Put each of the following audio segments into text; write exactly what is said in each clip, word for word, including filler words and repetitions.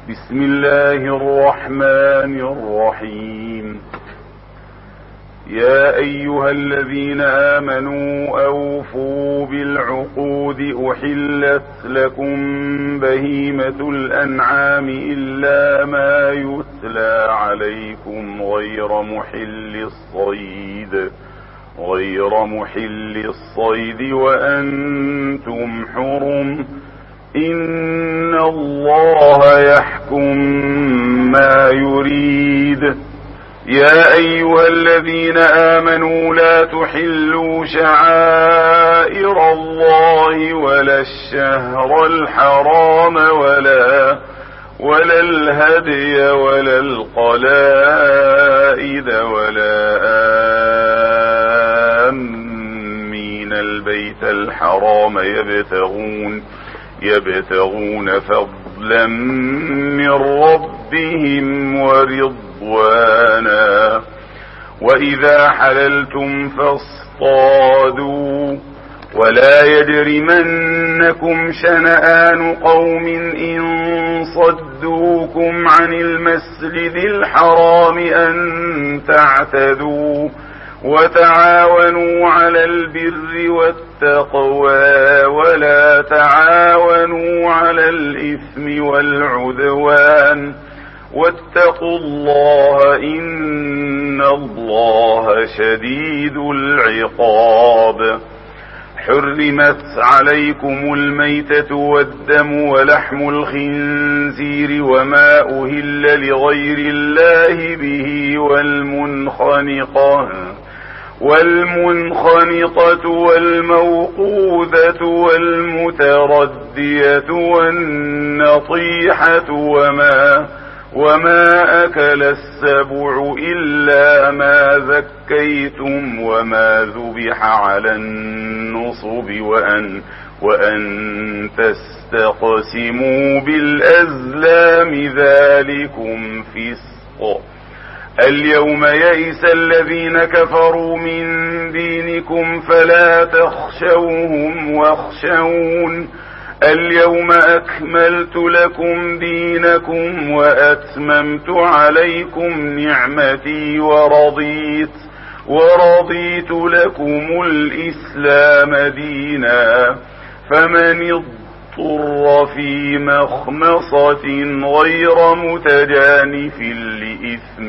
بسم الله الرحمن الرحيم. يا أيها الذين آمنوا أوفوا بالعقود أحلت لكم بهيمة الأنعام إلا ما يتلى عليكم غير محل الصيد غير محل الصيد وأنتم حرم إن الله يحكم ما يريد. يا أيها الذين آمنوا لا تحلوا شعائر الله ولا الشهر الحرام ولا ولا الهدي ولا القلائد ولا آمين البيت الحرام يبتغون يبتغون فضلا من ربهم ورضوانا. وإذا حللتم فاصطادوا ولا يجرمنكم شنآن قوم إن صدوكم عن المسجد الحرام أن تعتدوا وتعاونوا على البر والتقوى ولا تعاونوا على الإثم والعدوان واتقوا الله إن الله شديد العقاب. حرمت عليكم الميتة والدم ولحم الخنزير وما أهل لغير الله به والمنخنقة والمنخنقة والموقوذة والمتردية والنطيحة وما وما أكل السبع إلا ما ذكيتم وما ذبح على النصب وأن وأن تستقسموا بالأزلام ذلكم فسق. اليوم يئس الذين كفروا من دينكم فلا تخشوهم واخشون. اليوم أكملت لكم دينكم وأتممت عليكم نعمتي ورضيت ورضيت لكم الإسلام دينا. فمن اضطر في مخمصة غير متجانف لإثم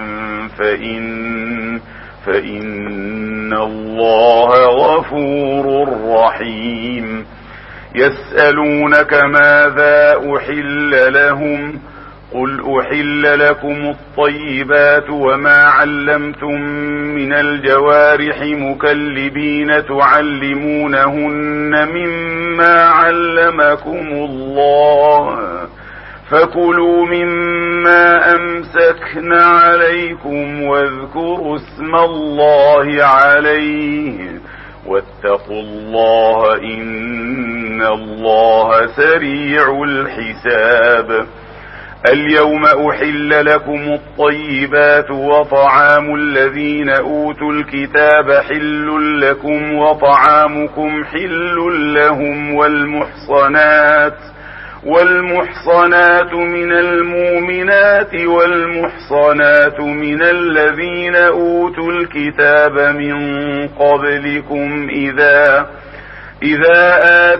فإن فإن الله غفور رحيم. يسألونك ماذا أحل لهم قل أحل لكم الطيبات وما علمتم من الجوارح مكلبين تعلمونهن مما علمكم الله فكلوا مما أمسكن عليكم واذكروا اسم الله عليه واتقوا الله إن الله سريع الحساب. اليوم أحل لكم الطيبات وطعام الذين أوتوا الكتاب حل لكم وطعامكم حل لهم والمحصنات والمحصنات من المؤمنات والمحصنات من الذين أوتوا الكتاب من قبلكم إذا إذا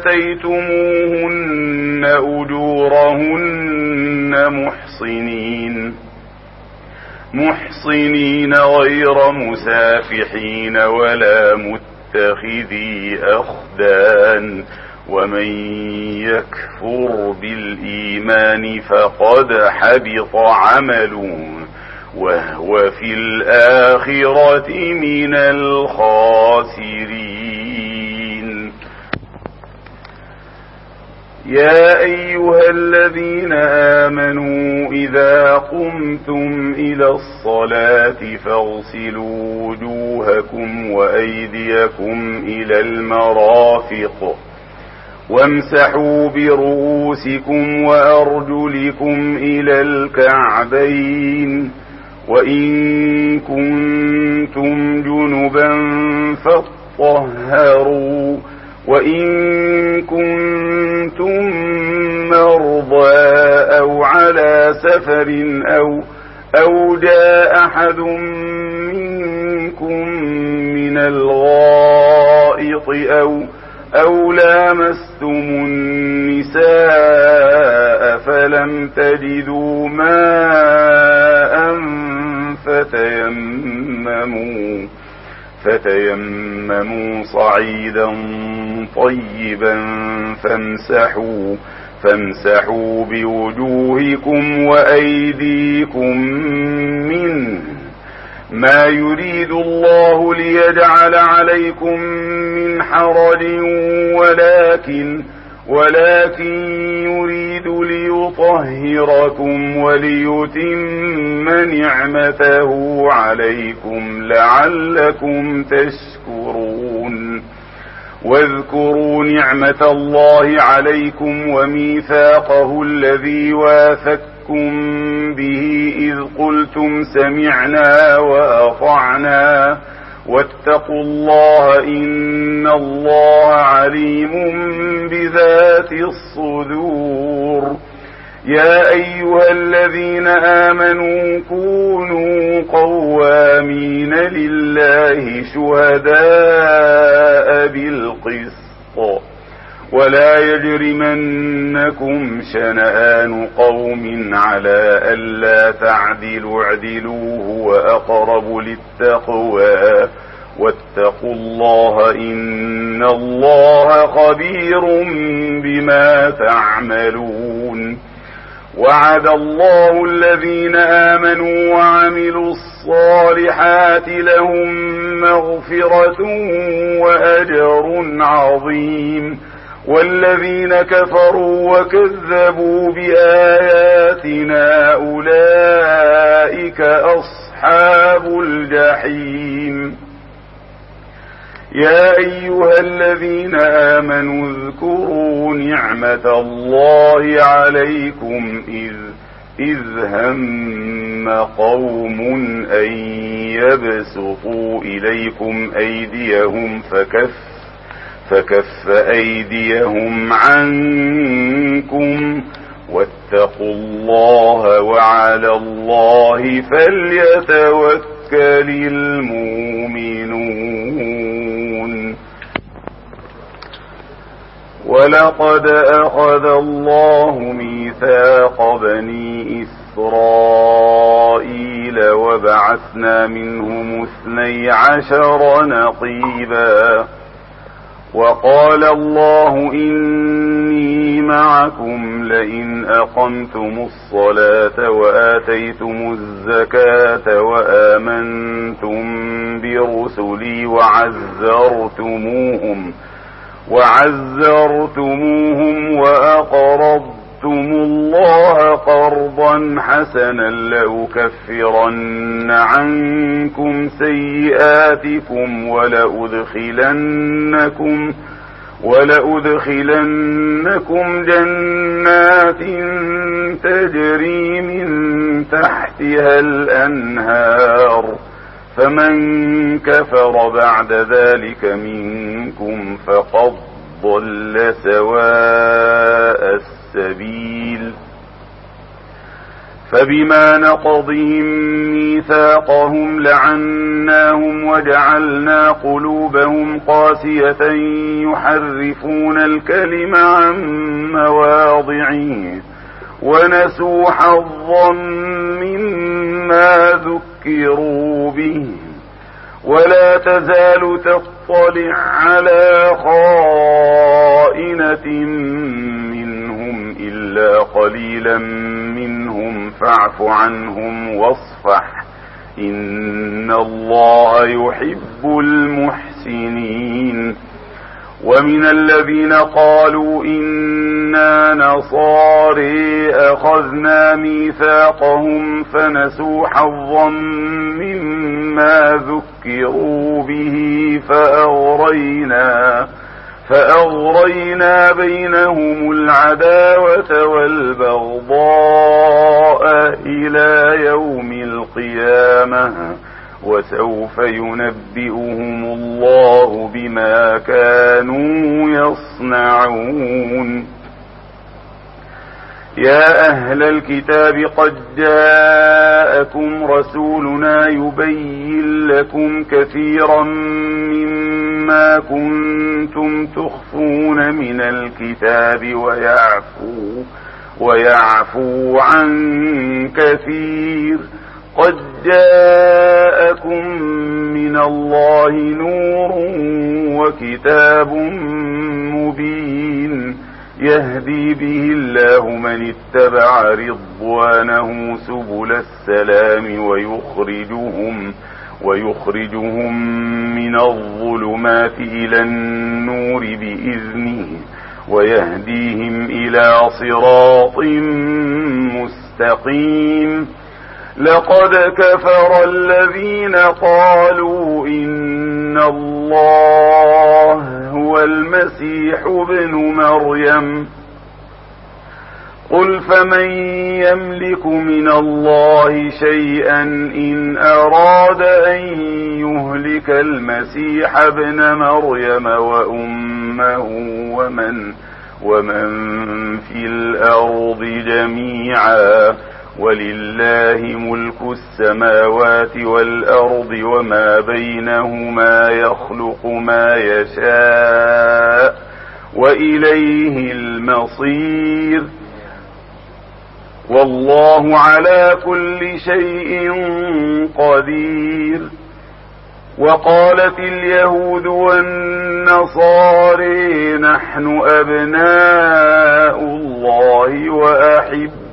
آتيتموهن أجورهن محصنين محصنين غير مسافحين ولا متخذي أخدان. ومن يكفر بالإيمان فقد حبط عمله وهو في الآخرة من الخاسرين. يا أيها الذين آمنوا إذا قمتم إلى الصلاة فاغسلوا وجوهكم وأيديكم إلى المرافق وامسحوا برؤوسكم وأرجلكم إلى الكعبين وإن كنتم جنبا فاطهروا وإن كنتم مرضى أو على على سفر أو أو جاء أحد منكم من الغائط أو أو لامستم النساء فلم تجدوا ماء فتيمموا فتيمموا صعيدا طيبا فامسحوا فامسحوا بوجوهكم وأيديكم منه ما يريد الله ليجعل عليكم من حرج ولكن ولكن يريد ليطهركم وليتم نعمته عليكم لعلكم تشكرون واذكروا نعمة الله عليكم وميثاقه الذي واثقكم به إذ قلتم سمعنا وأطعنا واتقوا الله إن الله عليم بذات الصدور يا أيها الذين آمنوا كونوا قوامين لله شهداء بالقسط ولا يجرمنكم شنآن قوم على ألا تعدلوا اعدلوا هو أقرب للتقوى واتقوا الله إن الله خبير بما تعملون وعد الله الذين آمنوا وعملوا الصالحات لهم مغفرة وأجر عظيم والذين كفروا وكذبوا بآياتنا أولئك أصحاب الجحيم يا أيها الذين آمنوا اذكروا نعمة الله عليكم إذ إذ هم قوم أن يبسطوا إليكم أيديهم فكف فكف أيديهم عنكم واتقوا الله وعلى الله فليتوكل المؤمنون ولقد أخذ الله ميثاق بني إسرائيل وبعثنا منهم اثني عشر نقيبا وقال الله إني معكم لئن أقمتم الصلاة وآتيتم الزكاة وآمنتم برسلي وعزرتموهم وعزرتموهم وأقرضتم الله قرضا حسنا لأكفرن عنكم سيئاتكم ولأدخلنكم ولأدخلنكم جنات تجري من تحتها الأنهار فمن كفر بعد ذلك منكم فقد ضل سواء السبيل فبما نقضهم ميثاقهم لعناهم وجعلنا قلوبهم قاسية يحرفون الكلم عن مواضعه ونسوا حظا مما ذكروا به ولا تزال تطلع على خائنة منهم إلا قليلا منهم فاعف عنهم واصفح إن الله يحب المحسنين ومن الذين قالوا إنا نصاري أخذنا ميثاقهم فنسوا حظا مما ذكروا به فأغرينا فأغرينا بينهم العداوة والبغضاء إلى يوم القيامة وسوف ينبئهم الله بما كانوا يصنعون يا أهل الكتاب قد جاءكم رسولنا يبين لكم كثيرا مما كنتم تخفون من الكتاب ويعفو, ويعفو عن كثير. قد جاءكم من الله نور وكتاب مبين يهدي به الله من اتبع رضوانه سبل السلام ويخرجهم, ويخرجهم من الظلمات إلى النور بإذنه ويهديهم إلى صراط مستقيم. لقد كفر الذين قالوا إن الله هو المسيح ابن مريم. قل فمن يملك من الله شيئا إن أراد أن يهلك المسيح ابن مريم وأمه ومن, ومن في الأرض جميعا ولله ملك السماوات والأرض وما بينهما يخلق ما يشاء وإليه المصير والله على كل شيء قدير. وقالت اليهود والنصارى نحن أبناء الله وأحباؤه.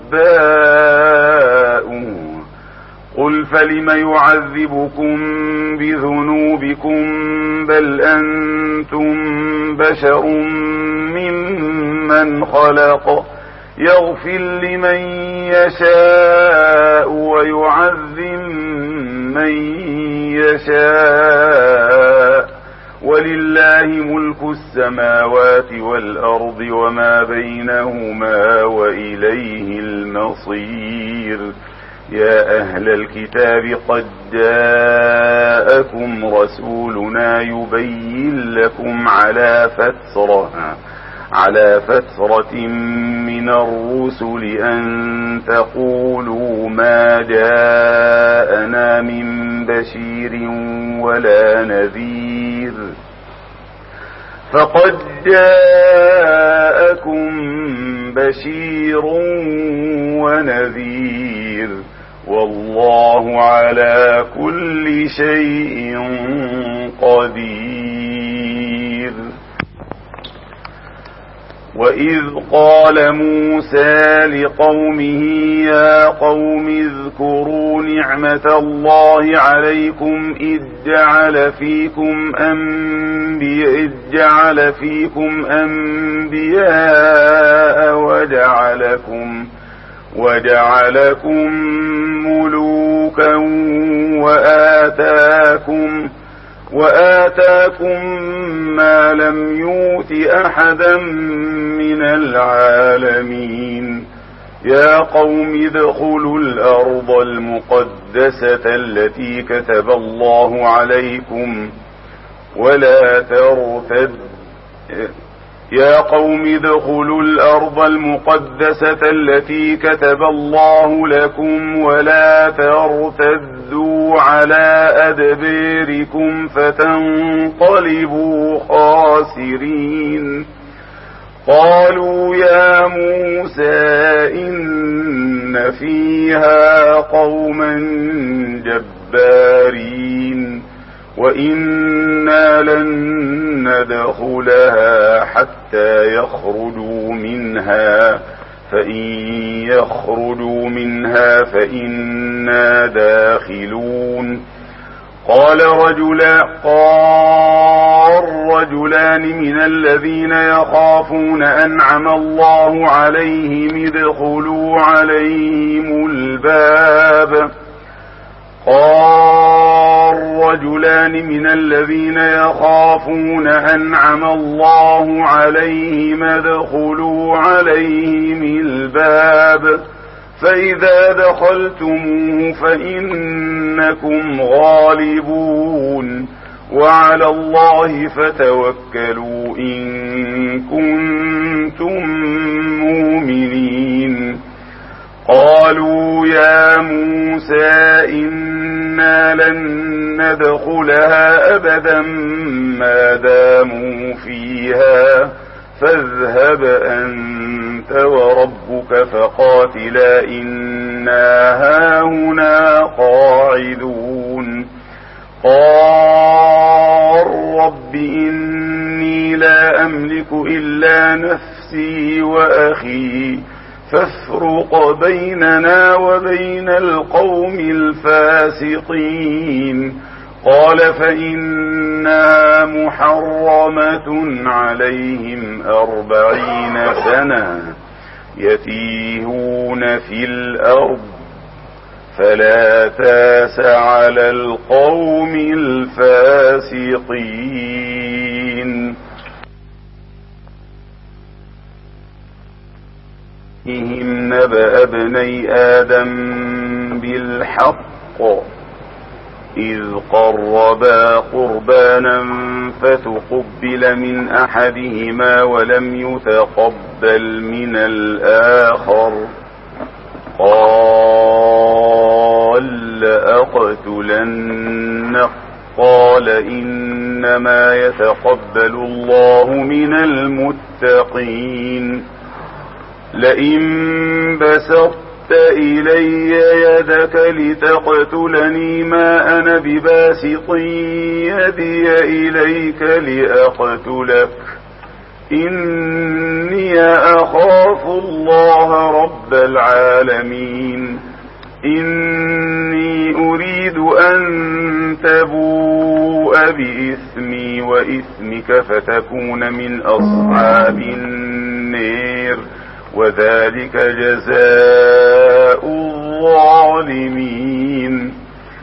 قل فلم يعذبكم بذنوبكم بل أنتم بشر ممن خلق يغفر لمن يشاء ويعذب من يشاء ولله ملك السماوات والأرض وما بينهما وإليه المصير. يا أهل الكتاب قد جاءكم رسولنا يبين لكم على فترة على فترة من الرسل أن تقولوا ما جاءنا من بشير ولا نذير فقد جاءكم بشير ونذير والله على كل شيء قدير. وإذ قال موسى لقومه يا قوم اذكروا نعمة الله عليكم إذ جعل فيكم أنبياء, إذ جعل فيكم أنبياء وجعلكم, وجعلكم ملوكا وآتاكم وآتاكم ما لم يؤت أحدا من العالمين. يا قوم ادخلوا الأرض المقدسة التي كتب الله عليكم ولا ترتد يا قوم ادخلوا الأرض المقدسة التي كتب الله لكم ولا ترتدوا على أدبيركم فتنقلبوا خاسرين. قالوا يا موسى إن فيها قوما جبارين وإنا لن ندخلها حتى يخرجوا منها فإن يخرجوا منها فإنا داخلون. قال رجلا قال رجلان من الذين يخافون أنعم الله عليهم ادخلوا عليهم الباب قال رجلان من الذين يخافون أنعم الله عليهم ادخلوا عليهم الباب فإذا دخلتموه فإنكم غالبون وعلى الله فتوكلوا إن كنتم مؤمنين. موسى إنا لن ندخلها أبدا ما داموا فيها فاذهب أنت وربك فقاتلا إنا هاهنا قاعدون قال رب إني لا أملك إلا نفسي وأخي فافرق بيننا وبين القوم الفاسقين قال فإنها محرمة عليهم أربعين سنة يتيهون في الأرض فلا تاس على القوم الفاسقين فيهم نبأ ابني آدم بالحق إذ قربا قربانا فتقبل من أحدهما ولم يتقبل من الآخر قال لأقتلنك قال إنما يتقبل الله من المتقين لئن بسطت إلي يدك لتقتلني ما أنا بباسط يدي إليك لأقتلك إني أخاف الله رب العالمين إني أريد أن تبوء بإثمي وإثمك فتكون من أصحاب النار وذلك جزاء الظالمين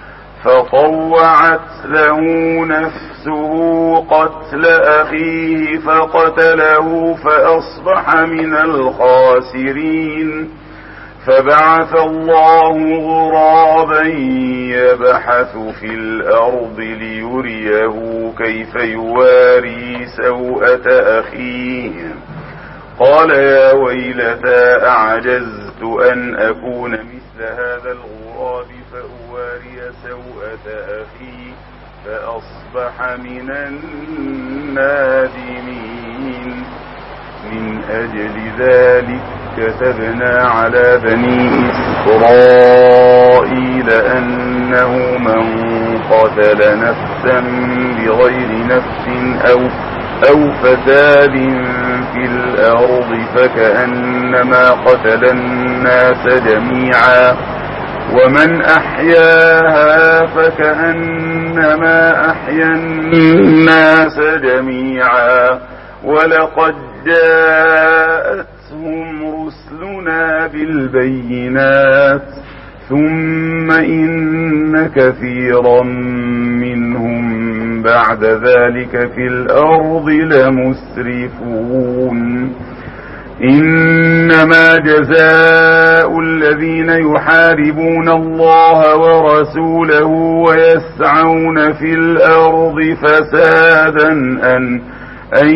فطوعت له نفسه قتل أخيه فقتله فأصبح من الخاسرين فبعث الله غرابا يبحث في الأرض ليريه كيف يواري سوءة أخيه قال يا ويلتى أعجزت أن أكون مثل هذا الغراب فأواري سوءة أخي فأصبح من النادمين من أجل ذلك كتبنا على بني إسرائيل أنه من قتل نفسا بغير نفس أو أو فساد في الأرض فكأنما قتل الناس جميعا ومن أحياها فكأنما أحيا الناس جميعا ولقد جاءتهم رسلنا بالبينات ثم إن كثيرا منهم بعد ذلك في الأرض لمسرفون إنما جزاء الذين يحاربون الله ورسوله ويسعون في الأرض فسادا أن أن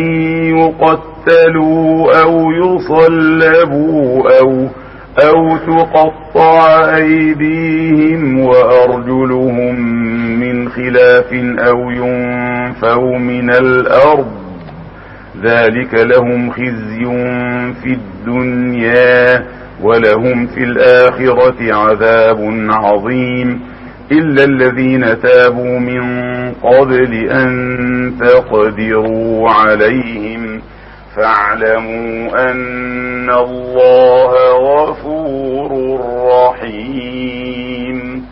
يقتلوا أو يصلبوا أو أو تقطع أيديهم وأرجلهم من خلاف أو ينفوا من الأرض ذلك لهم خزي في الدنيا ولهم في الآخرة عذاب عظيم إلا الذين تابوا من قبل أن تقدروا عليهم فاعلموا أن الله غفور رحيم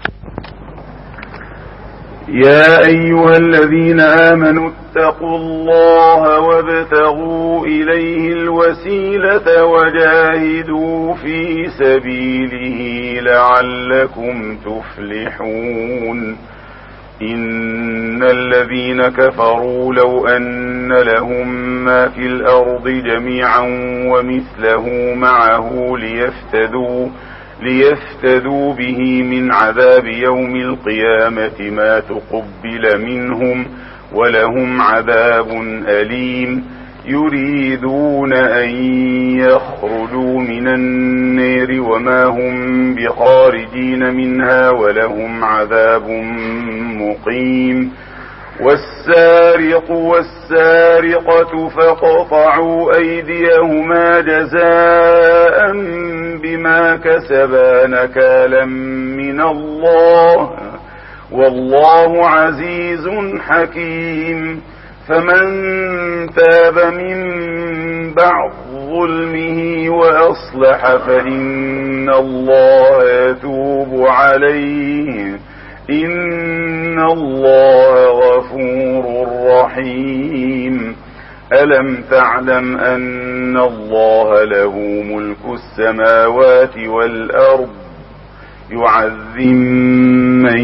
يا أيها الذين آمنوا اتقوا الله وابتغوا إليه الوسيلة وجاهدوا في سبيله لعلكم تفلحون إن الذين كفروا لو أن لهم ما في الأرض جميعا ومثله معه ليفتدوا ليفتدوا به من عذاب يوم القيامة ما تقبل منهم ولهم عذاب أليم يريدون أن يخرجوا من النار وما هم بخارجين منها ولهم عذاب مقيم. والسارق والسارقة فاقطعوا أيديهما جزاء بما كسبا نكالا من الله والله عزيز حكيم. فمن تاب من بعد ظلمه وأصلح فإن الله يتوب عليه إن الله غفور رحيم. ألم تعلم أن الله له ملك السماوات والأرض يعذب من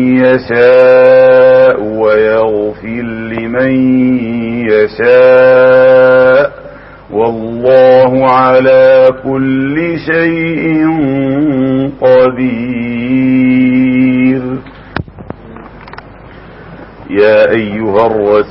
يشاء ويغفر لمن يشاء والله على كل شيء قدير. يا أيها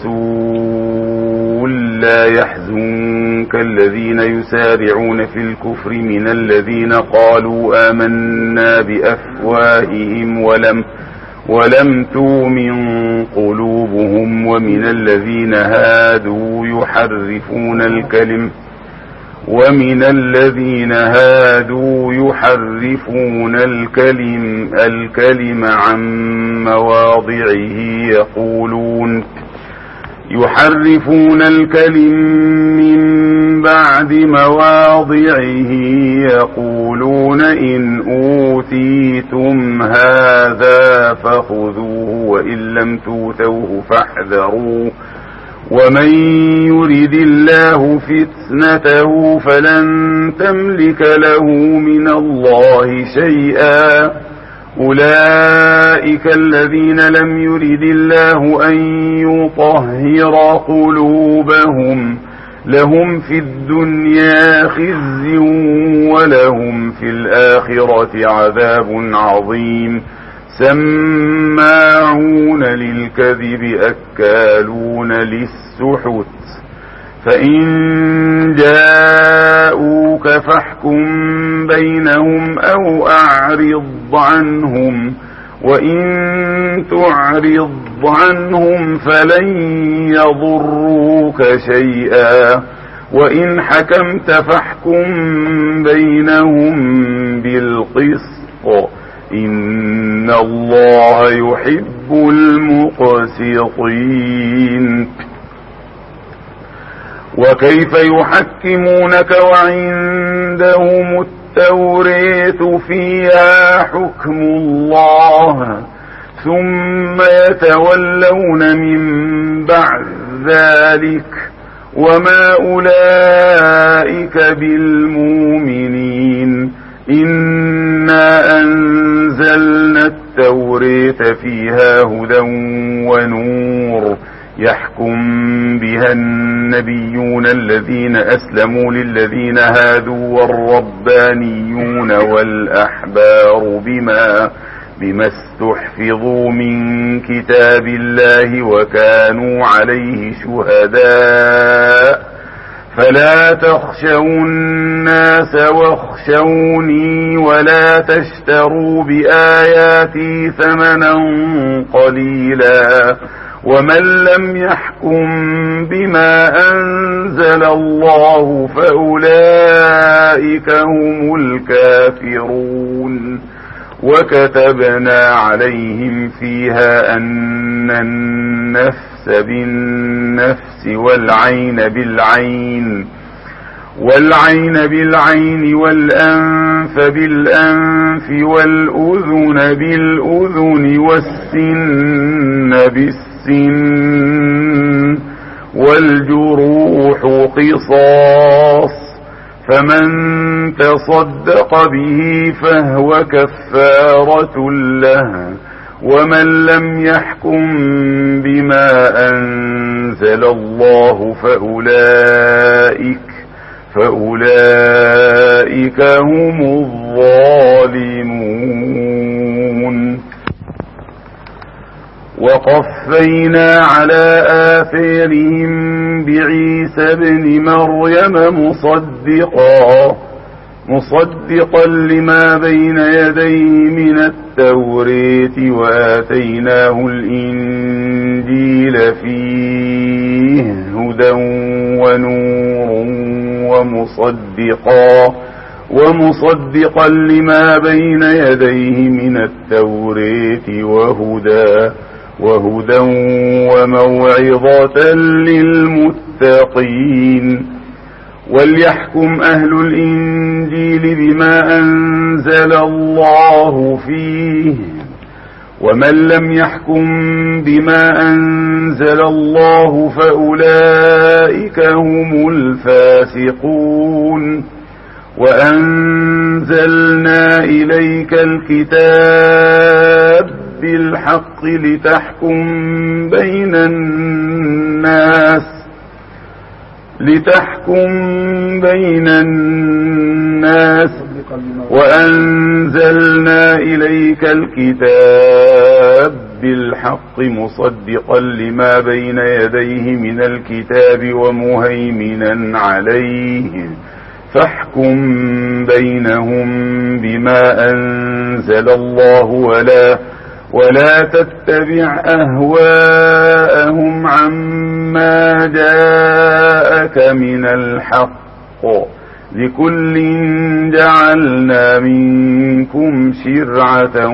الرسول لا يحزنك الذين يسارعون في الكفر من الذين قالوا آمنا بأفواههم ولم ولم تؤمن قلوبهم ومن الذين هادوا يحرفون الكلم ومن الذين هادوا يحرفون الكلم الكلم عن مواضعه يقولون يحرفون الكلم من بعد مواضعه يقولون إن أوتيتم هذا فخذوه وإن لم توتوه فاحذروا ومن يرد الله فتنته فلن تملك له من الله شيئا أولئك الذين لم يرد الله أن يطهر قلوبهم لهم في الدنيا خزي ولهم في الآخرة عذاب عظيم. سماعون للكذب أكالون للسحت فإن جاءوك فاحكم بينهم أو أعرض عنهم وإن تعرض عنهم فلن يضروك شيئا وإن حكمت فاحكم بينهم بالقسط إن الله يحب المقسطين. وكيف يحكمونك وعندهم التوراة فيها حكم الله ثم يتولون من بعد ذلك وما أولئك بالمؤمنين. إنا أنزلنا التوراة فيها هدى ونور يحكم بها النبيون الذين أسلموا للذين هادوا والربانيون والأحبار بما بما استحفظوا من كتاب الله وكانوا عليه شهداء فلا تخشوا الناس واخشوني ولا تشتروا بآياتي ثمنا قليلا ومن لم يحكم بما أنزل الله فأولئك هم الكافرون. وكتبنا عليهم فيها أن النفس بالنفس والعين بالعين والعين بالعين والأنف بالأنف والأذن بالأذن والسن بالسن والجروح قصاص فمن تصدق به فهو كفارة له ومن لم يحكم بما أنزل الله فأولئك فأولئك هم الظالمون. وقفينا على آثارهم بعيسى ابن مريم مصدقا مصدقا لما بين يديه من التوراة وآتيناه الإنجيل فيه هدى ونور ومصدقا ومصدقا لما بين يديه من التوراة وهدى وهدى وموعظة للمتقين. وليحكم أهل الإنجيل بما أنزل الله فيه، ومن لم يحكم بما أنزل الله فأولئك هم الفاسقون. وأنزلنا إليك الكتاب بالحق لتحكم بين الناس لتحكم بين الناس وأنزلنا إليك الكتاب بالحق مصدقا لما بين يديه من الكتاب ومهيمنا عليه فاحكم بينهم بما أنزل الله ولا ولا تتبع أهواءهم عما جاءك من الحق، لكل جعلنا منكم شرعة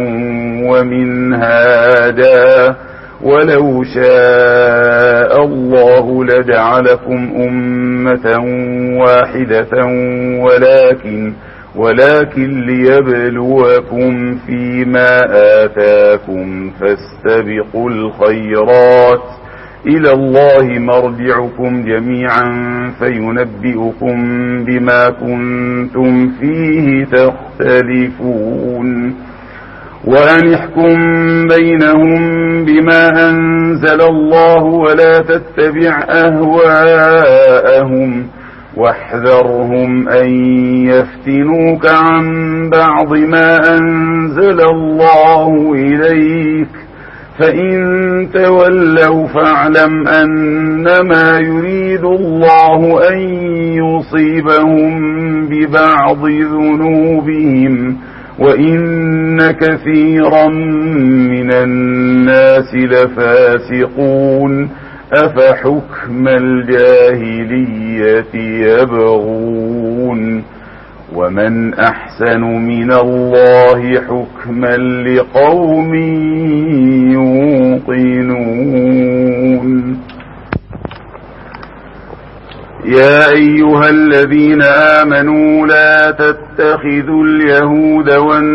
ومنهاجا ولو شاء الله لجعلكم أمة واحدة ولكن ولكن ليبلوكم فيما آتاكم فاستبقوا الخيرات إلى الله مرجعكم جميعا فينبئكم بما كنتم فيه تختلفون. وأن احكم بينهم بما أنزل الله ولا تتبع أهواءهم واحذرهم أن يفتنوك عن بعض ما أنزل الله إليك، فإن تولوا فاعلم أنما يريد الله أن يصيبهم ببعض ذنوبهم وإن كثيرا من الناس لفاسقون. أفحكم الجاهلية يبغون ومن أحسن من الله حكما لقوم يوقنون. يا أيها الذين آمنوا لا تتخذوا اليهود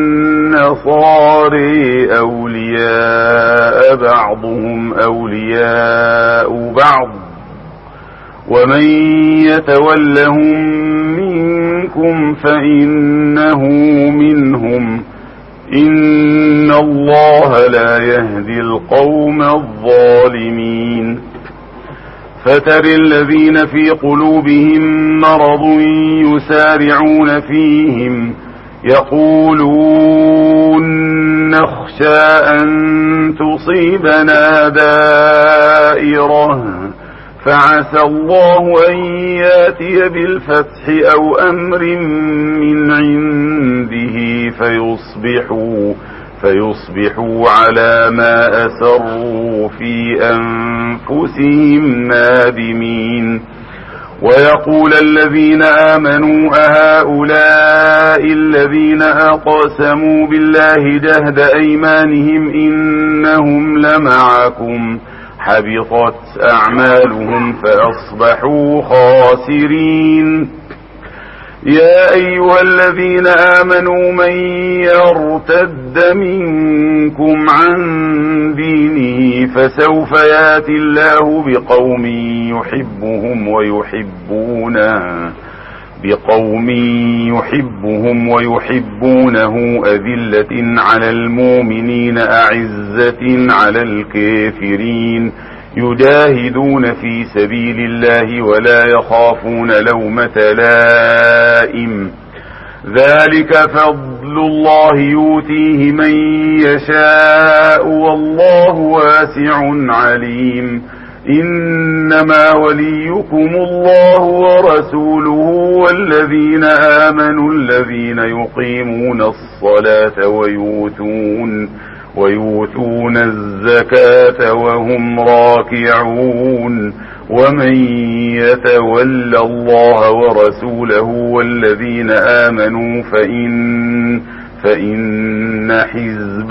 والنصارى أولياء بعضهم أولياء بعض ومن يتولهم منكم فإنه منهم إن الله لا يهدي القوم الظالمين. فتر الذين في قلوبهم مرض يسارعون فيهم يقولون نخشى أن تصيبنا دائرة فعسى الله أن ياتي بالفتح أو أمر من عنده فيصبحوا فيصبحوا على ما أسروا في أنفسهم نادمين. ويقول الذين آمنوا أهؤلاء الذين أقسموا بالله جهد أيمانهم إنهم لمعكم حبطت أعمالهم فأصبحوا خاسرين. يا أيها الذين آمنوا من يرتد منكم عن دينه فسوف يأتي الله بقوم يحبهم ويحبونه بقوم يحبهم ويحبونه أذلة على المؤمنين أعزة على الكافرين يجاهدون في سبيل الله ولا يخافون لومة لائم ذلك فضل الله يؤتيه من يشاء والله واسع عليم إنما وليكم الله ورسوله والذين آمنوا الذين يقيمون الصلاة ويؤتون ويؤتون الزكاة وهم راكعون ومن يتول الله ورسوله والذين آمنوا فإن فإن حزب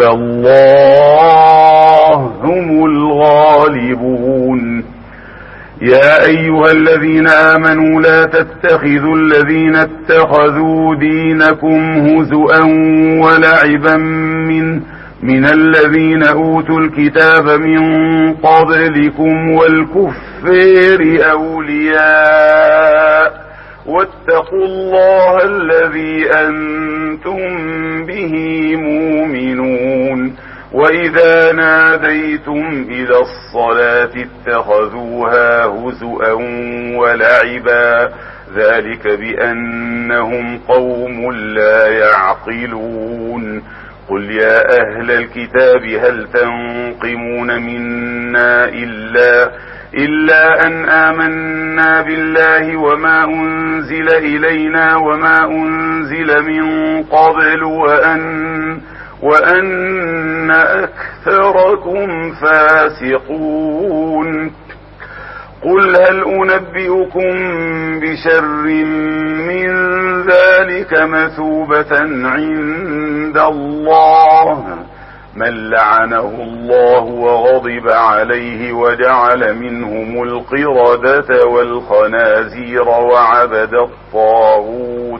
الله هم الغالبون يا أيها الذين آمنوا لا تتخذوا الذين اتخذوا دينكم هزؤا ولعبا من من الذين أوتوا الكتاب من قبلكم والكفار أولياء واتقوا الله الذي أنتم به مؤمنون وإذا ناديتم إلى الصلاة اتخذوها هزؤا ولعبا ذلك بأنهم قوم لا يعقلون قل يا أهل الكتاب هل تنقمون منا إلا إلا أن آمنا بالله وما أنزل إلينا وما أنزل من قبل وأن وأن أكثركم فاسقون قل هل أنبئكم بشر من ذلك مثوبة عند الله من لعنه الله وغضب عليه وجعل منهم القردة والخنازير وعبد الطاغوت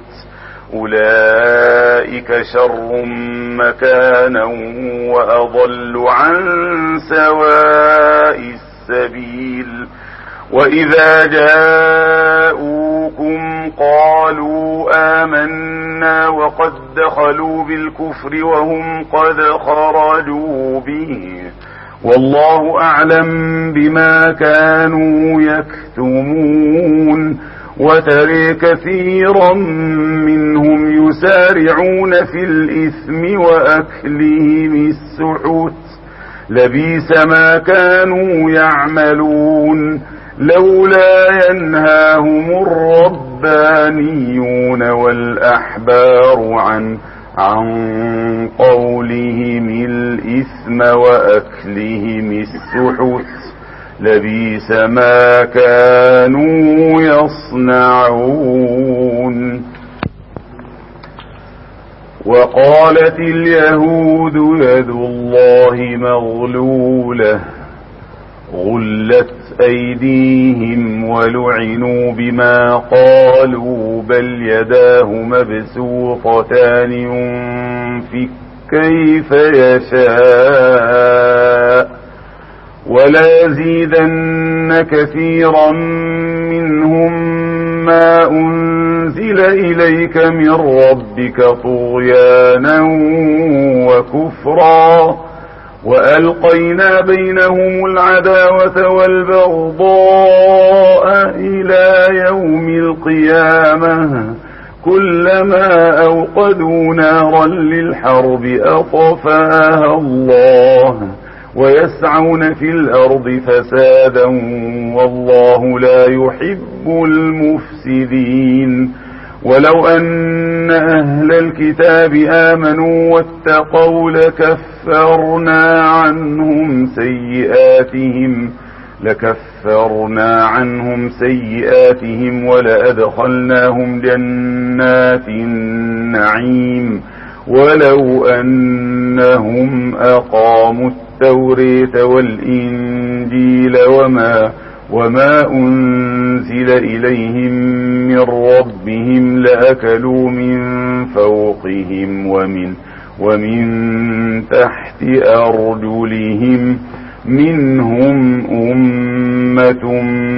أولئك شر مكانا وأضل عن سواء السبيل وإذا جاءوكم قالوا آمنا وقد دخلوا بالكفر وهم قد خرجوا به والله أعلم بما كانوا يكتمون وترى كثيرا منهم يسارعون في الإثم وأكلهم السحت لبئس ما كانوا يعملون لولا ينهاهم الربانيون والأحبار عن عن قولهم الإثم وأكلهم السحت لبئس ما كانوا يصنعون وقالت اليهود يد الله مغلولة غلت أيديهم ولعنوا بما قالوا بل يداه مبسوطتان ينفق كيف يشاء ولا يزيدن كثيرا منهم ما أنزل إليك من ربك طغيانا وكفرا وألقينا بينهم العداوة والبغضاء إلى يوم القيامة كلما أوقدوا نارا للحرب أطفاها الله ويسعون في الأرض فسادا والله لا يحب المفسدين ولو أن أهل الكتاب آمنوا واتقوا لكفرنا عنهم سيئاتهم لكفرنا عنهم سيئاتهم ولأدخلناهم جنات النعيم ولو أنهم أقاموا التوراة والإنجيل وما وما أنزل إليهم من ربهم لأكلوا من فوقهم ومن ومن تحت أرجلهم منهم أمة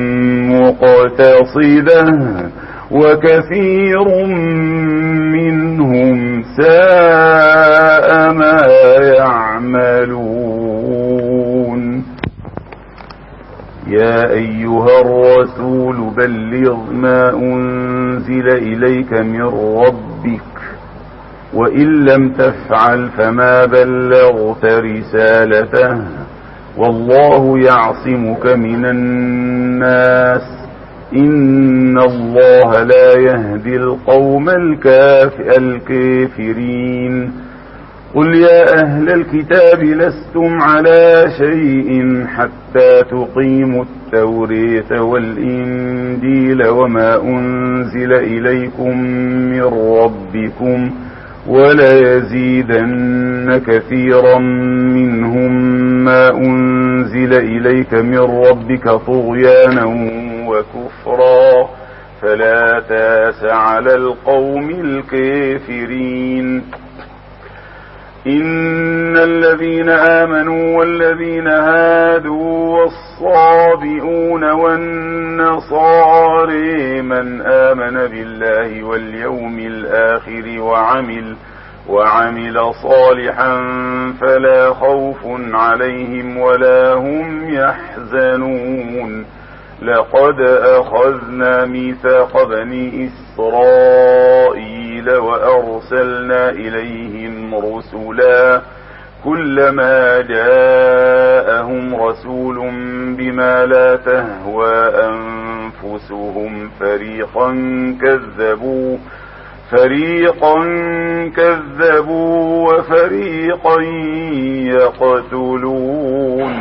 مقتصدة وكثير منهم ساء ما يعملون يا أيها الرسول بلغ ما أنزل إليك من ربك وإن لم تفعل فما بلغت رسالته والله يعصمك من الناس إن الله لا يهدي القوم الكافرين. قل يا أهل الكتاب لستم على شيء حتى تقيموا التوراة والإنجيل وما أنزل إليكم من ربكم وليزيدن كثيرا منهم ما أنزل إليك من ربك طغيانا وكفرا فلا تاس على القوم الكافرين. إن الذين آمنوا والذين هادوا والصابئون والنصارى من آمن بالله واليوم الآخر وعمل وعمل صالحا فلا خوف عليهم ولا هم يحزنون. لقد أخذنا ميثاق بني إسرائيل وأرسلنا إليهم رسلا كلما جاءهم رسول بما لا تهوى أنفسهم فريقا كذبوا فريقا كذبوا وفريقا يقتلون.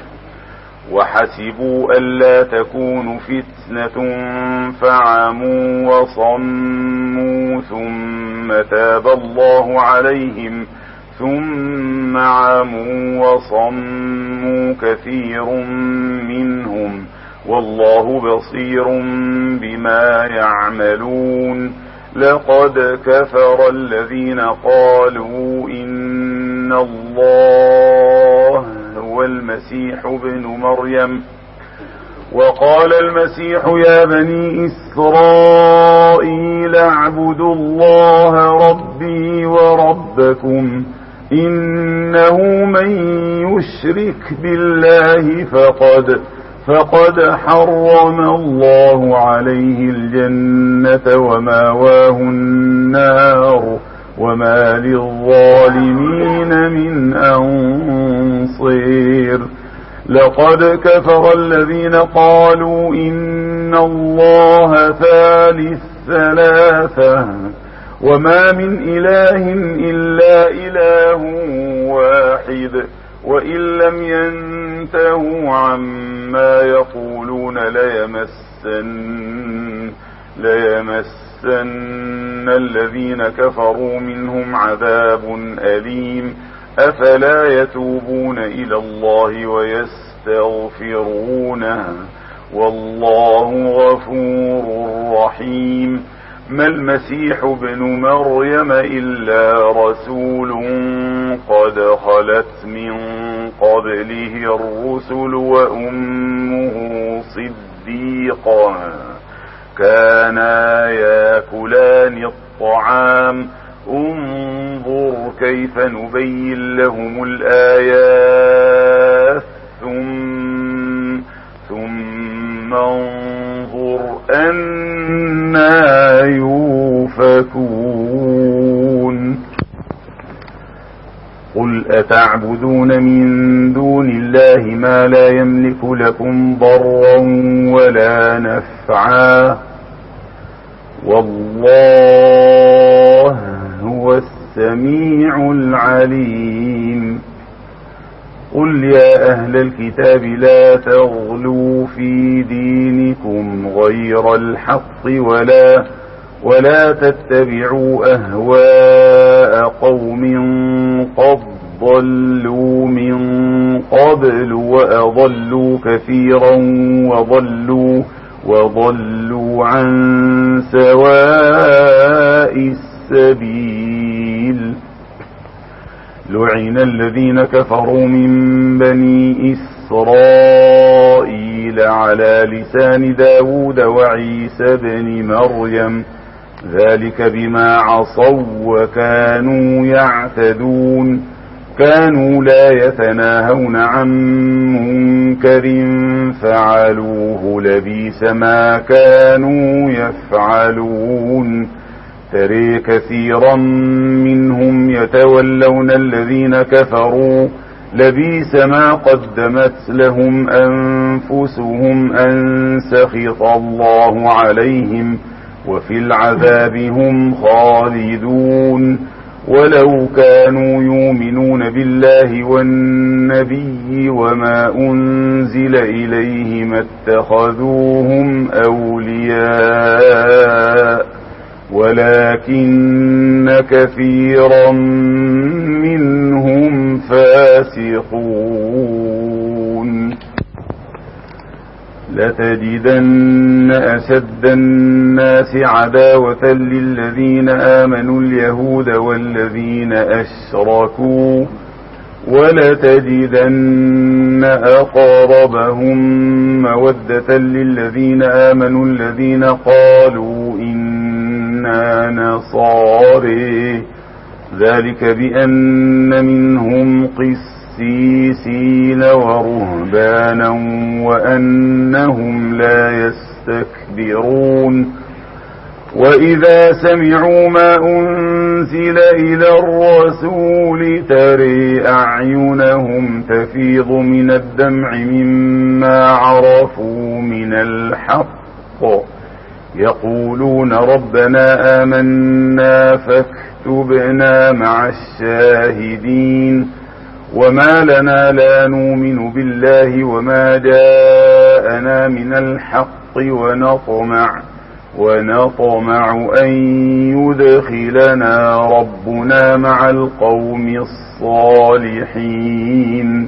وحسبوا ألا تكون فتنة فعموا وصموا ثم تاب الله عليهم ثم عموا وصموا كثير منهم والله بصير بما يعملون. لقد كفر الذين قالوا إن الله هو المسيح ابن مريم وقال المسيح يا بني إسرائيل اعبدوا الله ربي وربكم إنه من يشرك بالله فقد فقد حرم الله عليه الجنة وماواه النار وما للظالمين من أنصير. لقد كفر الذين قالوا إن الله ثالث ثلاثة وما من إله إلا إله واحد وإن لم ينتهوا عما يقولون ليمسن ليمسن الذين كفروا منهم عذاب أليم. أفلا يتوبون إلى الله ويستغفرونه والله غفور رحيم. ما المسيح ابن مريم إلا رسول قد خلت من قبله الرسل وأمه صديقا كانا ياكلان الطعام انظر كيف نبين لهم الآيات ثم, ثم انظر أنا يوفكون. قل أتعبدون من دون الله ما لا يملك لكم ضرا ولا نفعا والله هو السميع العليم. قل يا أهل الكتاب لا تغلوا في دينكم غير الحق ولا ولا تتبعوا أهواء قوم قد ضلوا من قبل وأضلوا كثيرا وضلوا وضلوا عن سواء السبيل. لعن الذين كفروا من بني إسرائيل على لسان داود وعيسى بن مريم ذلك بما عصوا وكانوا يعتدون. كانوا لا يتناهون عن منكر فعلوه لبئس ما كانوا يفعلون. ترى كثيرا منهم يتولون الذين كفروا لبئس ما قدمت لهم أنفسهم أن سخط الله عليهم وفي العذاب هم خالدون ولو كانوا يؤمنون بالله والنبي وما أنزل إليه ما اتخذوهم أولياء ولكن كثيرا منهم فاسقون لتجدن أشد الناس عداوة للذين آمنوا اليهود والذين أشركوا ولتجدن أقربهم مودة للذين آمنوا الذين قالوا إنا نصارى ذلك بأن منهم قسيسين ورهبانا وأنهم لا يستكبرون وإذا سمعوا ما أنزل إلى الرسول ترى أعينهم تفيض من الدمع مما عرفوا من الحق يقولون ربنا آمنا فاكتبنا مع الشاهدين وما لنا لا نؤمن بالله وما جاءنا من الحق ونطمع ونطمع أن يدخلنا ربنا مع القوم الصالحين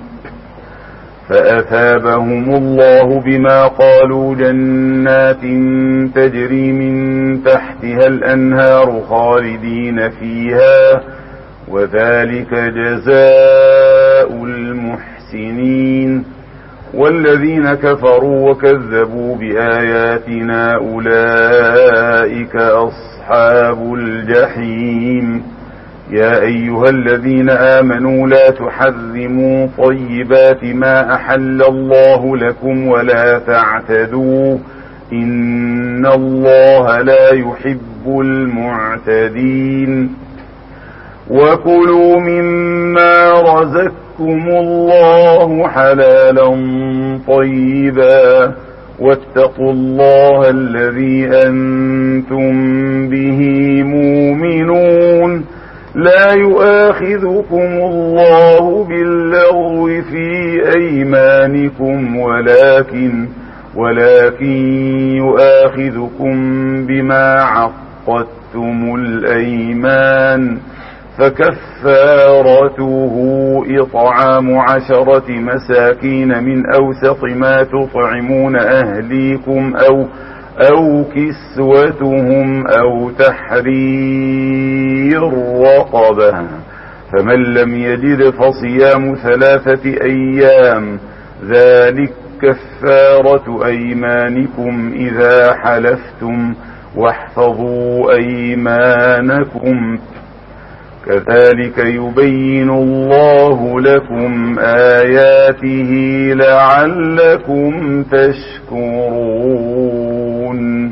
فأثابهم الله بما قالوا جنات تجري من تحتها الأنهار خالدين فيها وذلك جزاء المحسنين والذين كفروا وكذبوا بآياتنا أولئك أصحاب الجحيم يا أيها الذين آمنوا لا تحرموا طيبات ما أحل الله لكم ولا تعتدوا إن الله لا يحب المعتدين وكلوا مما رزقكم الله حلالا طيبا واتقوا الله الذي أنتم به مؤمنون لا يؤاخذكم الله باللغو في أيمانكم ولكن ولكن يؤاخذكم بما عقدتم الأيمان فكفارته إطعام عشرة مساكين من أوسط ما تطعمون أهليكم أو أو كسوتهم أو تحرير رقبة فمن لم يجد فصيام ثلاثة أيام ذلك كفارة أيمانكم إذا حلفتم واحفظوا أيمانكم كذلك يبين الله لكم آياته لعلكم تشكرون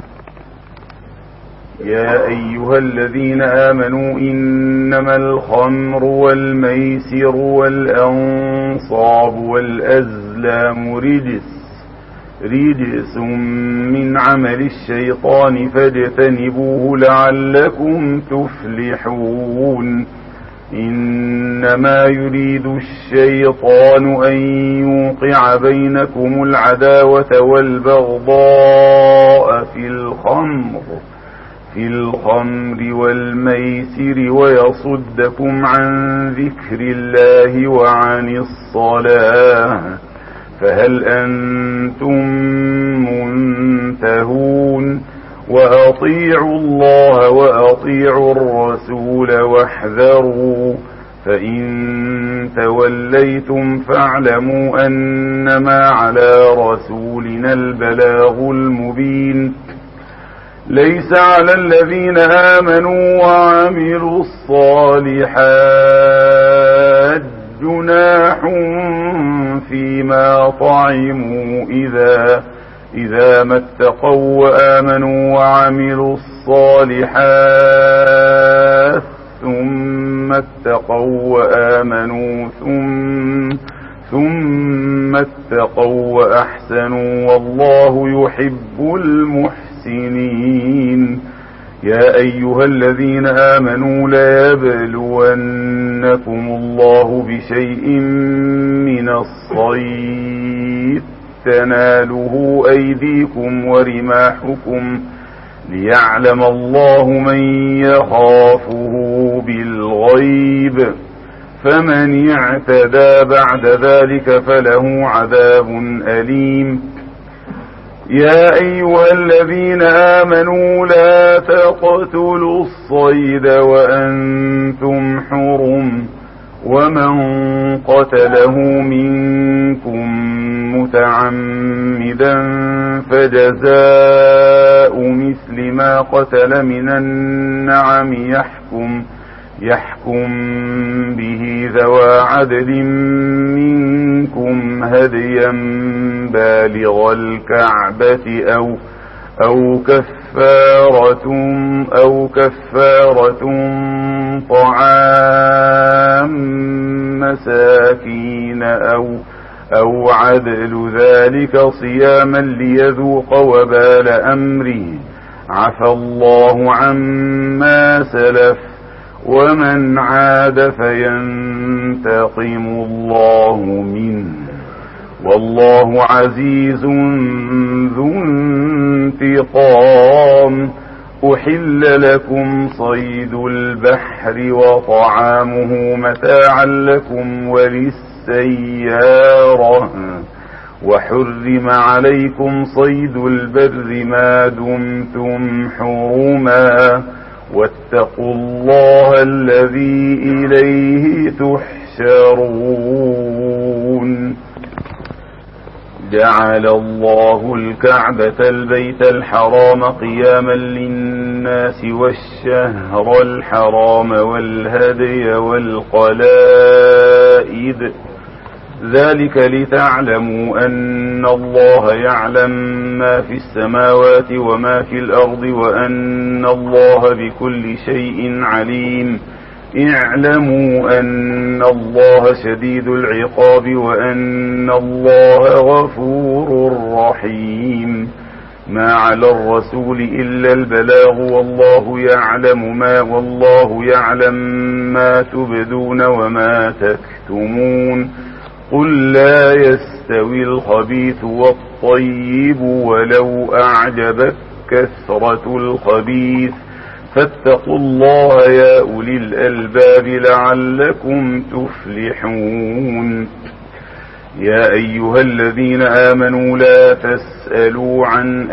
يا أيها الذين آمنوا إنما الخمر والميسر والأنصاب والأزلام رجس رجس من عمل الشيطان فاجتنبوه لعلكم تفلحون إنما يريد الشيطان أن يوقع بينكم العداوة والبغضاء في الخمر في الخمر والميسر ويصدكم عن ذكر الله وعن الصلاة فهل أنتم منتهون وأطيعوا الله وأطيعوا الرسول واحذروا فإن توليتم فاعلموا أنما على رسولنا البلاغ المبين ليس على الذين آمنوا وعملوا الصالحات جناح فيما طعموا إذا إذا ما اتقوا وآمنوا وعملوا الصالحات الصالحات ثم اتقوا وآمنوا ثم, ثم اتقوا وأحسنوا والله يحب المحسنين. يا أيها الذين آمنوا لا يبلونكم الله بشيء من الصيد تناله أيديكم ورماحكم ليعلم الله من يخافه بالغيب، فمن اعتدى بعد ذلك فله عذاب أليم. يا أيها الذين آمنوا لا تقتلوا الصيد وأنتم حرم، ومن قتله منكم متعمدا فجزاء مثل ما قتل من النعم يحكم يحكم به ذوى عدل منكم هديا بالغ الكعبة أو أو كفارة أو كفارة طعام مساكين أو أو عدل ذلك صياما ليذوق وبال أمره، عفى الله عما سلف ومن عاد فينتقم الله منه، والله عزيز ذو انتقام. أحل لكم صيد البحر وطعامه متاعا لكم وللسيارة، وحرم عليكم صيد البر ما دمتم حرما، واتقوا الله الذي إليه تحشرون. جعل الله الكعبة البيت الحرام قياما للناس والشهر الحرام والهدي والقلائد، ذلك لتعلموا أن الله يعلم ما في السماوات وما في الأرض وأن الله بكل شيء عليم. اعلموا أن الله شديد العقاب وأن الله غفور رحيم. ما على الرسول إلا البلاغ والله يعلم ما والله يعلم ما تبدون وما تكتمون. قل لا يستوي الخبيث والطيب ولو أعجبك كثرة الخبيث، فاتقوا الله يا أولي الألباب لعلكم تفلحون. يا أيها الذين آمنوا لا تسألوا عن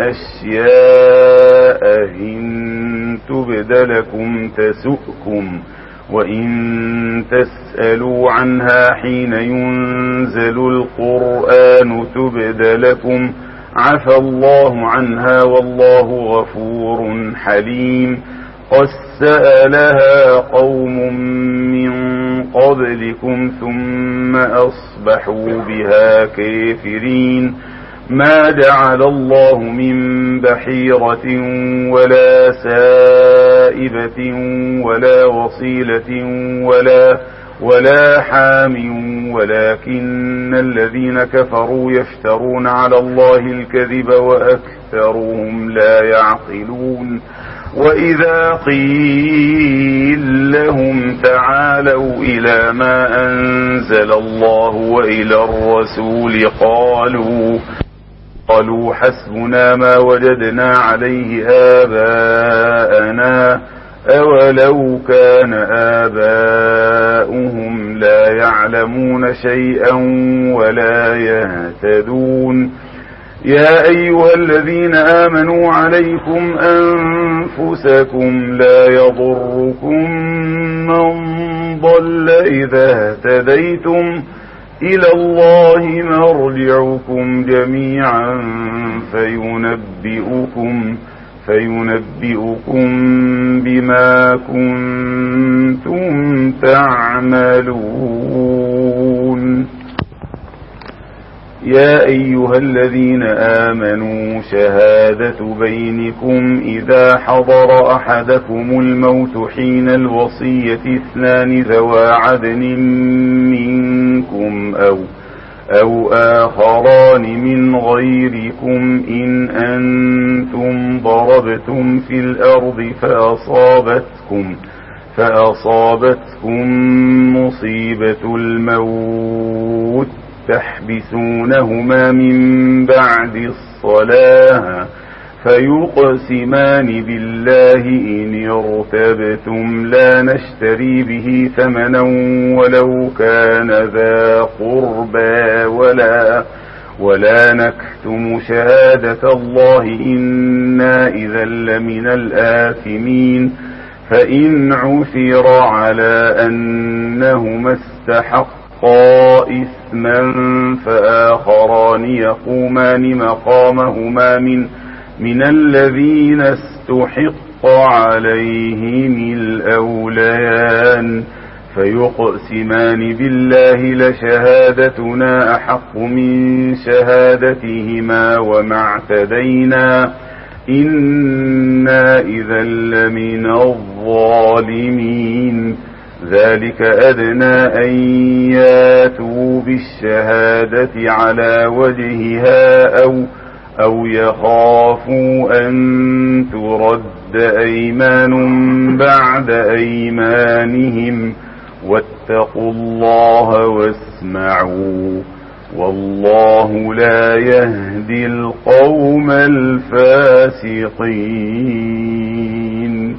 أشياء إن تبد لكم تسؤكم، وإن تسألوا عنها حين ينزل القرآن تبد لكم عفى الله عنها والله غفور حليم. قد سألها قوم من قبلكم ثم أصبحوا بها كافرين. ما جعل الله من بحيرة ولا سائبة ولا وصيلة ولا ولا حام ولكن الذين كفروا يفترون على الله الكذب وأكثرهم لا يعقلون. وإذا قيل لهم تعالوا إلى ما أنزل الله وإلى الرسول قالوا قالوا حسبنا ما وجدنا عليه آباءنا أولو كان آباؤهم لا يعلمون شيئا ولا يهتدون. يا أيها الذين آمنوا عليكم أنفسكم لا يضركم من ضل إذا اهتديتم إلى الله مرجعكم جميعا فينبئكم فينبئكم بما كنتم تعملون. يا أيها الذين آمنوا شهادة بينكم إذا حضر أحدكم الموت حين الوصية اثنان ذوى عدل منكم أو أو آخران من غيركم إن أنتم ضربتم في الأرض فأصابتكم فأصابتكم مصيبة الموت تحبسونهما من بعد الصلاة فيقسمان بالله إن ارتبتم لا نشتري به ثمنا ولو كان ذا قربى ولا ولا نكتم شهادة الله إنا إذا لمن الآثمين فإن عثر على أنهما استحقا إثما فآخران يقومان مقامهما من من الذين استحق عليهم الأوليان فيقسمان بالله لشهادتنا أحق من شهادتهما وما اعتدينا إنا إذا لمن الظالمين ذلك أدنى أن ياتوا بالشهادة على وجهها أو أو يخافوا أن ترد أيمان بعد أيمانهم واتقوا الله واسمعوا والله لا يهدي القوم الفاسقين.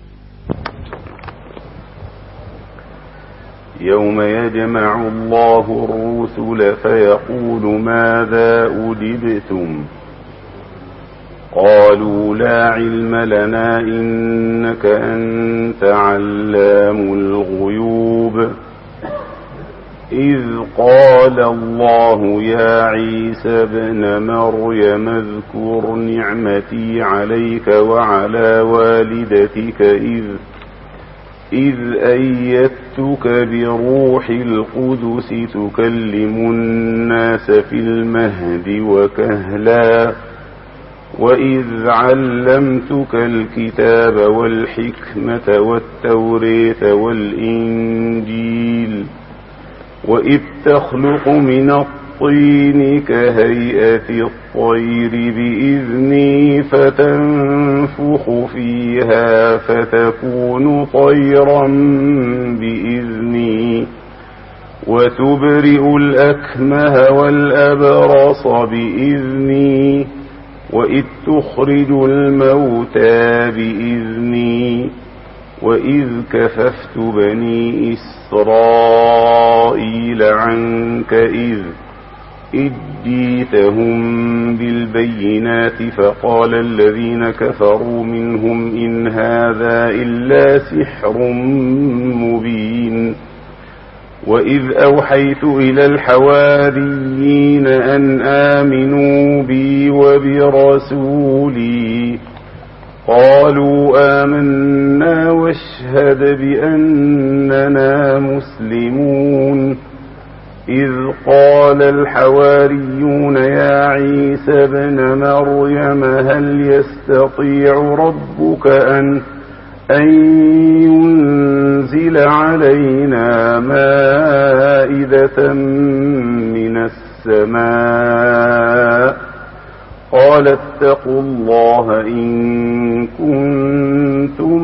يوم يجمع الله الرسل فيقول ماذا أجبتم قالوا لا علم لنا إنك أنت علام الغيوب إذ قال الله يا عيسى ابن مريم اذكر نعمتي عليك وعلى والدتك إذ إذ أيدتك بروح القدس تكلم الناس في المهد وكهلا وإذ علمتك الكتاب والحكمة والتوريث والإنجيل وإذ تخلق من الطين كهيئة الطير بإذني فتنفخ فيها فتكون طيرا بإذني وتبرئ الأكمه والأبرص بإذني وإذ تخرج الموتى بإذني وإذ كففت بني إسرائيل عنك إذ إذ جئتهم بالبينات فقال الذين كفروا منهم إن هذا إلا سحر مبين وإذ أوحيت إلى الحواريين أن آمنوا بي وبرسولي قالوا آمنا واشهد بأننا مسلمون إذ قال الحواريون يا عيسى ابن مريم هل يستطيع ربك أن أن ينزل علينا مائدة من السماء قال اتقوا الله إن كنتم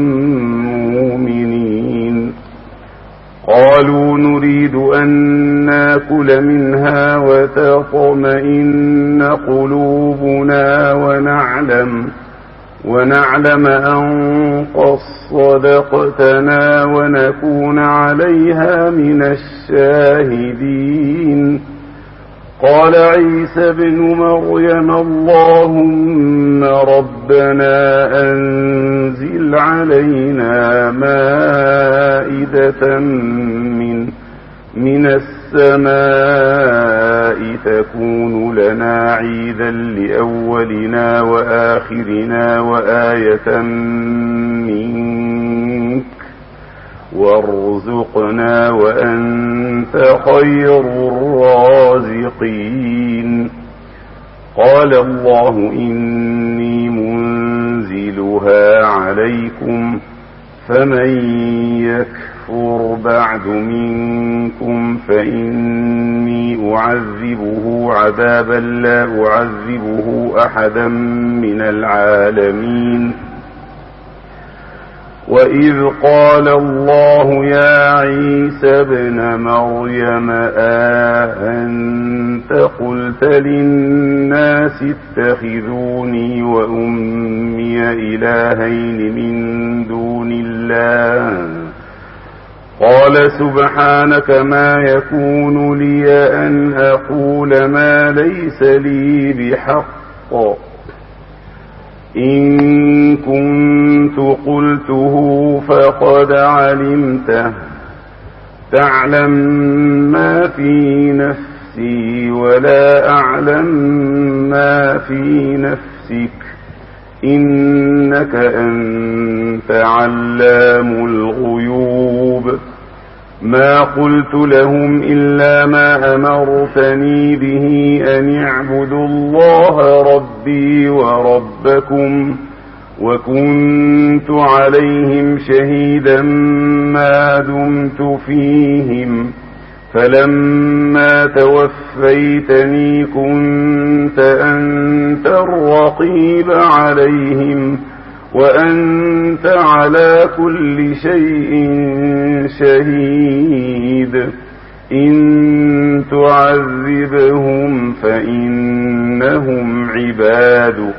مؤمنين قالوا نريد أن ناكل منها وتطمئن قلوبنا ونعلم ونعلم أن قد صدقتنا ونكون عليها من الشاهدين قال عيسى ابن مريم اللهم ربنا أنزل علينا مائدة من من السماء تكون لنا عيدا لأولنا وآخرنا وآية منك وارزقنا وأنت خير الرازقين. قال الله إني منزلها عليكم فمن يكفر بعد منكم فإني أعذبه عذابا لا أعذبه أحدا من العالمين. وإذ قال الله يا عيسى ابن مريم أأنت قلت للناس اتخذوني وأمي إلهين من دون الله قال سبحانك ما يكون لي أن أقول ما ليس لي بحق إن كنت قلته فقد علمته تعلم ما في نفسي ولا أعلم ما في نفسك إنك أنت علام الغيوب. ما قلت لهم إلا ما أمرتني به أن اعبدوا الله ربي وربكم وكنت عليهم شهيدا ما دمت فيهم فلما توفيتني كنت أنت الرقيب عليهم وأنت على كل شيء شهيد. إن تعذبهم فإنهم عبادك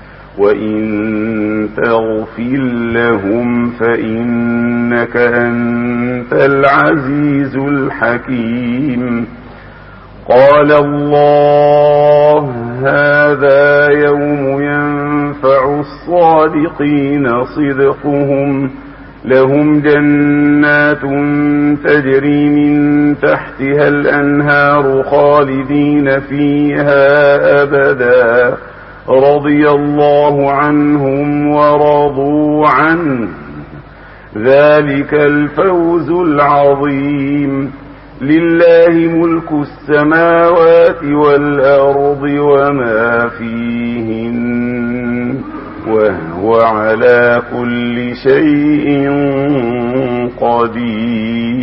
وإن تغفر لهم فإنك أنت العزيز الحكيم. قال الله هذا يوم ينفع الصادقين صدقهم لهم جنات تجري من تحتها الأنهار خالدين فيها أبدا رضي الله عنهم ورضوا عنه ذلك الفوز العظيم. لله ملك السماوات والأرض وما فيهن وهو على كل شيء قدير.